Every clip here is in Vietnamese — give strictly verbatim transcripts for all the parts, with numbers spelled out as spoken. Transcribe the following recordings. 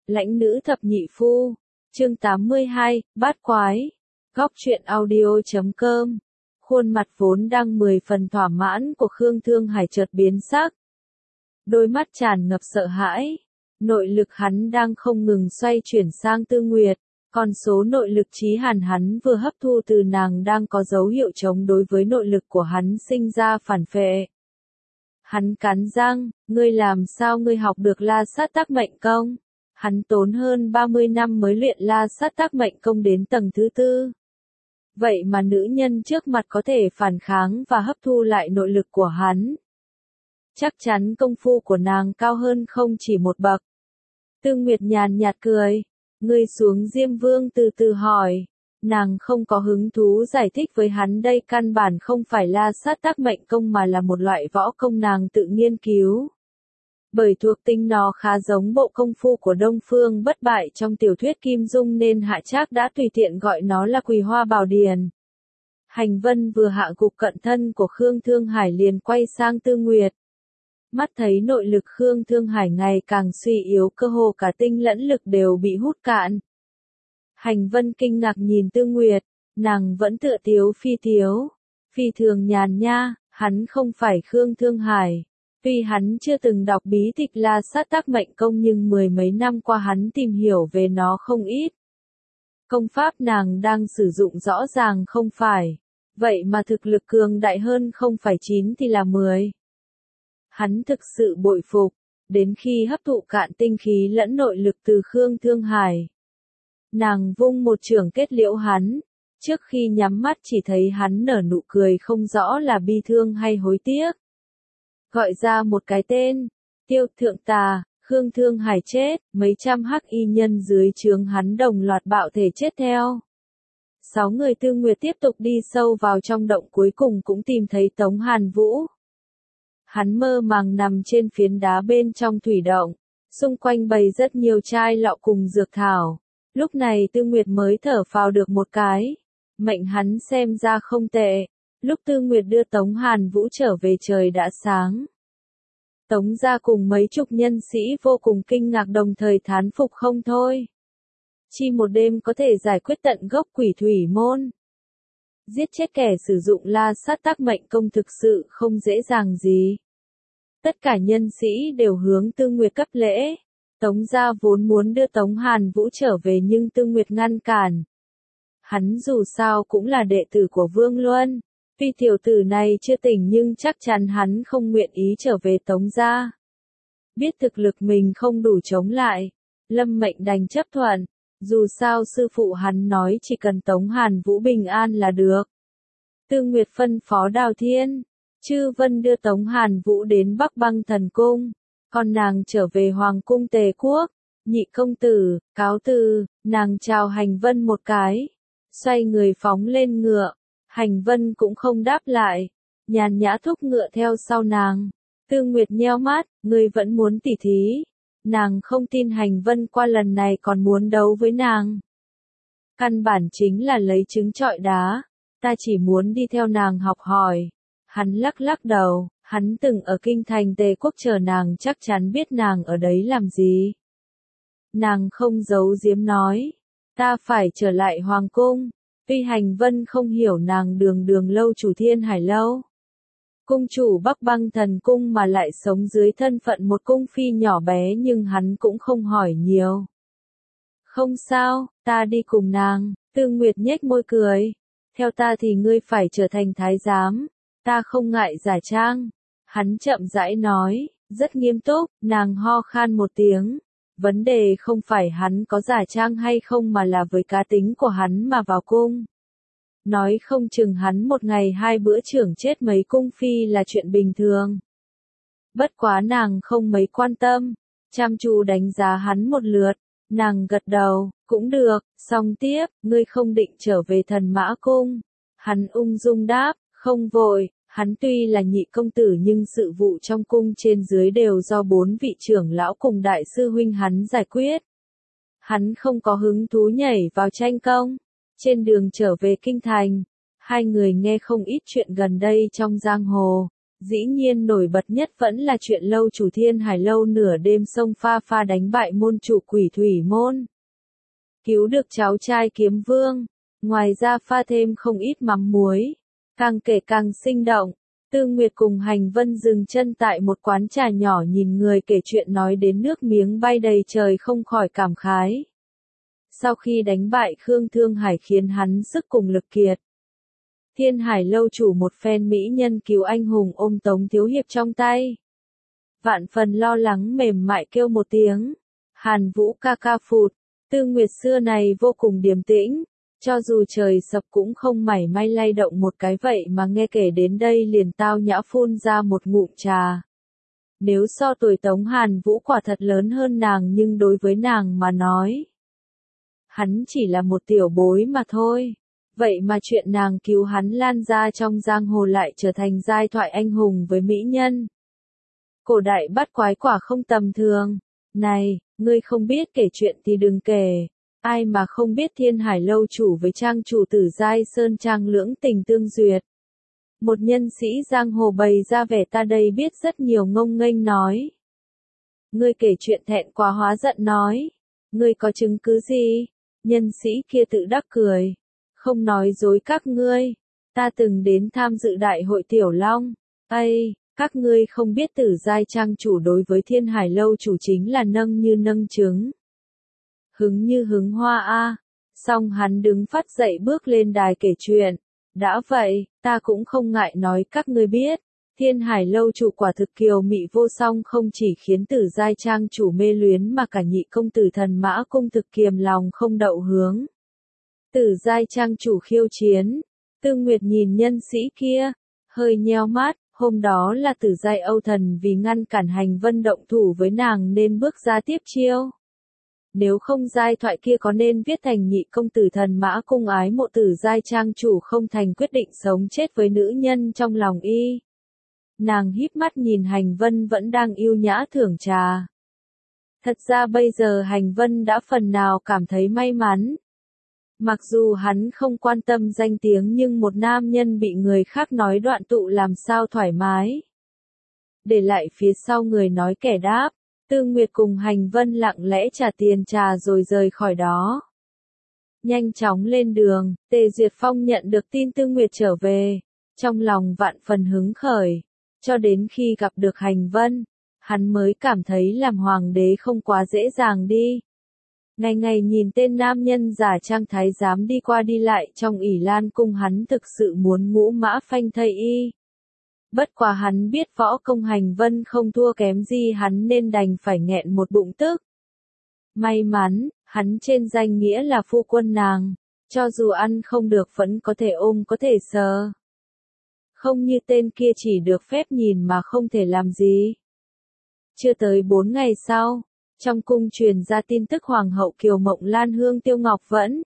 Lãnh nữ thập nhị phu, chương tám mươi hai, bát quái, góc truyện audio chấm com. Khuôn mặt vốn đang mười phần thỏa mãn của Khương Thương Hải chợt biến sắc. Đôi mắt tràn ngập sợ hãi, nội lực hắn đang không ngừng xoay chuyển sang Tư Nguyệt, con số nội lực chí hàn hắn vừa hấp thu từ nàng đang có dấu hiệu chống đối với nội lực của hắn sinh ra phản phệ. Hắn cắn răng, ngươi làm sao ngươi học được La Sát Tác Mệnh Công? Hắn tốn hơn ba mươi năm mới luyện La Sát Tác Mệnh Công đến tầng thứ tư. Vậy mà nữ nhân trước mặt có thể phản kháng và hấp thu lại nội lực của hắn. Chắc chắn công phu của nàng cao hơn không chỉ một bậc. Tư Nguyệt nhàn nhạt cười, ngươi xuống Diêm Vương từ từ hỏi. Nàng không có hứng thú giải thích với hắn đây căn bản không phải La Sát Tác Mệnh Công mà là một loại võ công nàng tự nghiên cứu. Bởi thuộc tính nó khá giống bộ công phu của Đông Phương Bất Bại trong tiểu thuyết Kim Dung nên Hạ Trác đã tùy tiện gọi nó là Quỳ Hoa Bảo Điển. Hành Vân vừa hạ gục cận thân của Khương Thương Hải liền quay sang Tư Nguyệt. Mắt thấy nội lực Khương Thương Hải ngày càng suy yếu, cơ hồ cả tinh lẫn lực đều bị hút cạn. Hành Vân kinh ngạc nhìn Tư Nguyệt, nàng vẫn tựa tiếu phi tiếu, phi thường nhàn nha, hắn không phải Khương Thương Hải. Tuy hắn chưa từng đọc bí tịch La Sát Tác Mệnh Công nhưng mười mấy năm qua hắn tìm hiểu về nó không ít. Công pháp nàng đang sử dụng rõ ràng không phải, vậy mà thực lực cường đại hơn không phải chín thì là mười. Hắn thực sự bội phục, đến khi hấp thụ cạn tinh khí lẫn nội lực từ Khương Thương Hải. Nàng vung một chưởng kết liễu hắn, trước khi nhắm mắt chỉ thấy hắn nở nụ cười không rõ là bi thương hay hối tiếc. Gọi ra một cái tên, Tiêu Thượng Tà, Khương Thương Hải chết, mấy trăm hắc y nhân dưới trướng hắn đồng loạt bạo thể chết theo. Sáu người Tư Nguyệt tiếp tục đi sâu vào trong động, cuối cùng cũng tìm thấy Tống Hàn Vũ. Hắn mơ màng nằm trên phiến đá bên trong thủy động, xung quanh bày rất nhiều chai lọ cùng dược thảo. Lúc này Tư Nguyệt mới thở phào được một cái, mệnh hắn xem ra không tệ. Lúc Tư Nguyệt đưa Tống Hàn Vũ trở về trời đã sáng. Tống gia cùng mấy chục nhân sĩ vô cùng kinh ngạc đồng thời thán phục không thôi. Chỉ một đêm có thể giải quyết tận gốc quỷ thủy môn. Giết chết kẻ sử dụng La Sát Tác Mệnh Công thực sự không dễ dàng gì. Tất cả nhân sĩ đều hướng Tư Nguyệt cấp lễ. Tống gia vốn muốn đưa Tống Hàn Vũ trở về nhưng Tư Nguyệt ngăn cản. Hắn dù sao cũng là đệ tử của Vương Luân. Tuy tiểu tử này chưa tỉnh nhưng chắc chắn hắn không nguyện ý trở về Tống gia. Biết thực lực mình không đủ chống lại, Lâm Mệnh đành chấp thuận, dù sao sư phụ hắn nói chỉ cần Tống Hàn Vũ bình an là được. Tư Nguyệt phân phó Đào Thiên, Chư Vân đưa Tống Hàn Vũ đến Bắc Băng Thần Cung, còn nàng trở về Hoàng cung Tề Quốc. Nhị công tử, cáo từ, nàng chào Hành Vân một cái, xoay người phóng lên ngựa. Hành Vân cũng không đáp lại, nhàn nhã thúc ngựa theo sau nàng. Tư Nguyệt nheo mắt, ngươi vẫn muốn tỉ thí. Nàng không tin Hành Vân qua lần này còn muốn đấu với nàng. Căn bản chính là lấy trứng trọi đá, ta chỉ muốn đi theo nàng học hỏi. Hắn lắc lắc đầu, hắn từng ở kinh thành Tề Quốc chờ nàng chắc chắn biết nàng ở đấy làm gì. Nàng không giấu giếm nói, ta phải trở lại Hoàng cung. Tuy Hành Vân không hiểu nàng đường đường lâu chủ Thiên Hải Lâu, cung chủ Bắc Băng Thần Cung mà lại sống dưới thân phận một cung phi nhỏ bé nhưng hắn cũng không hỏi nhiều. Không sao, ta đi cùng nàng. Tư Nguyệt nhếch môi cười. Theo ta thì ngươi phải trở thành thái giám, ta không ngại giả trang. Hắn chậm rãi nói, rất nghiêm túc, nàng ho khan một tiếng. Vấn đề không phải hắn có giả trang hay không mà là với cá tính của hắn mà vào cung. Nói không chừng hắn một ngày hai bữa trưởng chết mấy cung phi là chuyện bình thường. Bất quá nàng không mấy quan tâm, chăm chú đánh giá hắn một lượt, nàng gật đầu, cũng được, xong tiếp, ngươi không định trở về Thần Mã Cung. Hắn ung dung đáp, không vội. Hắn tuy là nhị công tử nhưng sự vụ trong cung trên dưới đều do bốn vị trưởng lão cùng đại sư huynh hắn giải quyết. Hắn không có hứng thú nhảy vào tranh công. Trên đường trở về kinh thành, hai người nghe không ít chuyện gần đây trong giang hồ. Dĩ nhiên nổi bật nhất vẫn là chuyện lâu chủ Thiên Hải Lâu nửa đêm xông pha pha đánh bại môn chủ Quỷ Thủy Môn. Cứu được cháu trai Kiếm Vương, ngoài ra pha thêm không ít mắm muối. Càng kể càng sinh động, Tư Nguyệt cùng Hành Vân dừng chân tại một quán trà nhỏ nhìn người kể chuyện nói đến nước miếng bay đầy trời không khỏi cảm khái. Sau khi đánh bại Khương Thương Hải khiến hắn sức cùng lực kiệt. Thiên Hải Lâu chủ một phen mỹ nhân cứu anh hùng ôm Tống Thiếu Hiệp trong tay. Vạn phần lo lắng mềm mại kêu một tiếng. Hàn Vũ ca ca phụt, Tư Nguyệt xưa này vô cùng điềm tĩnh. Cho dù trời sập cũng không mảy may lay động một cái vậy mà nghe kể đến đây liền tao nhã phun ra một ngụm trà. Nếu so tuổi Tống Hàn Vũ quả thật lớn hơn nàng nhưng đối với nàng mà nói. Hắn chỉ là một tiểu bối mà thôi. Vậy mà chuyện nàng cứu hắn lan ra trong giang hồ lại trở thành giai thoại anh hùng với mỹ nhân. Cổ đại bắt quái quả không tầm thường. Này, ngươi không biết kể chuyện thì đừng kể. Ai mà không biết Thiên Hải Lâu chủ với trang chủ Tử Giai Sơn Trang lưỡng tình tương duyệt. Một nhân sĩ giang hồ bày ra vẻ ta đây biết rất nhiều ngông nghênh nói. Ngươi kể chuyện thẹn quá hóa giận nói. Ngươi có chứng cứ gì? Nhân sĩ kia tự đắc cười. Không nói dối các ngươi. Ta từng đến tham dự đại hội Tiểu Long. Ây, các ngươi không biết Tử Giai trang chủ đối với Thiên Hải Lâu chủ chính là nâng như nâng trứng. Hứng như hứng hoa a. Xong hắn đứng phát dậy bước lên đài kể chuyện. Đã vậy, ta cũng không ngại nói các ngươi biết. Thiên Hải Lâu chủ quả thực kiều mị vô song không chỉ khiến Tử Giai trang chủ mê luyến mà cả nhị công tử Thần Mã cung thực kiềm lòng không đậu hướng. Tử Giai trang chủ khiêu chiến. Tư Nguyệt nhìn nhân sĩ kia, hơi nheo mắt, hôm đó là Tử Giai Âu Thần vì ngăn cản Hành Vân động thủ với nàng nên bước ra tiếp chiêu. Nếu không giai thoại kia có nên viết thành nhị công tử Thần Mã cung ái mộ Tử Giai trang chủ không thành quyết định sống chết với nữ nhân trong lòng y. Nàng híp mắt nhìn Hành Vân vẫn đang yêu nhã thưởng trà. Thật ra bây giờ Hành Vân đã phần nào cảm thấy may mắn. Mặc dù hắn không quan tâm danh tiếng nhưng một nam nhân bị người khác nói đoạn tụ làm sao thoải mái. Để lại phía sau người nói kẻ đáp. Tư Nguyệt cùng Hành Vân lặng lẽ trả tiền trà rồi rời khỏi đó. Nhanh chóng lên đường, Tề Duyệt Phong nhận được tin Tư Nguyệt trở về. Trong lòng vạn phần hứng khởi. Cho đến khi gặp được Hành Vân, hắn mới cảm thấy làm hoàng đế không quá dễ dàng đi. Ngày ngày nhìn tên nam nhân giả trang thái giám đi qua đi lại trong ỷ Lan cung hắn thực sự muốn ngũ mã phanh thây y. Bất quá hắn biết võ công Hành Vân không thua kém gì hắn nên đành phải nghẹn một bụng tức. May mắn, hắn trên danh nghĩa là phu quân nàng, cho dù ăn không được vẫn có thể ôm có thể sờ. Không như tên kia chỉ được phép nhìn mà không thể làm gì. Chưa tới bốn ngày sau, trong cung truyền ra tin tức Hoàng hậu Kiều Mộng Lan Hương Tiêu Ngọc Vẫn.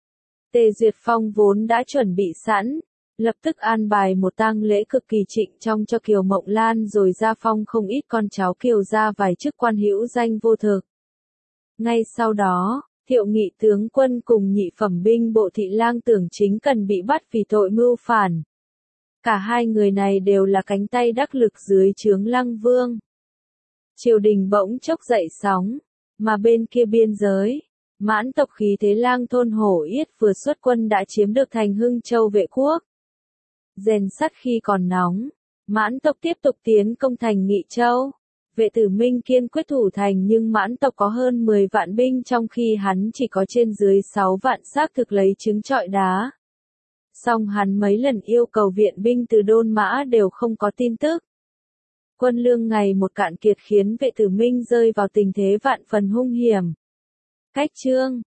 Tề Duyệt Phong vốn đã chuẩn bị sẵn, lập tức an bài một tang lễ cực kỳ trịnh trọng cho Kiều Mộng Lan rồi gia phong không ít con cháu Kiều gia vài chức quan hữu danh vô thực. Ngay sau đó, Thiệu Nghị tướng quân cùng nhị phẩm binh bộ thị lang tưởng chính cần bị bắt vì tội mưu phản. Cả hai người này đều là cánh tay đắc lực dưới trướng Lăng Vương. Triều đình bỗng chốc dậy sóng, mà bên kia biên giới, Mãn tộc khí thế lang thôn Hổ Yết vừa xuất quân đã chiếm được thành Hưng Châu vệ quốc. Rèn sắt khi còn nóng, Mãn tộc tiếp tục tiến công thành Nghị Châu. Vệ tử Minh kiên quyết thủ thành nhưng Mãn tộc có hơn mười vạn binh trong khi hắn chỉ có trên dưới sáu vạn xác thực lấy trứng trọi đá. Song hắn mấy lần yêu cầu viện binh từ Đôn Mã đều không có tin tức. Quân lương ngày một cạn kiệt khiến vệ tử Minh rơi vào tình thế vạn phần hung hiểm. Cách chương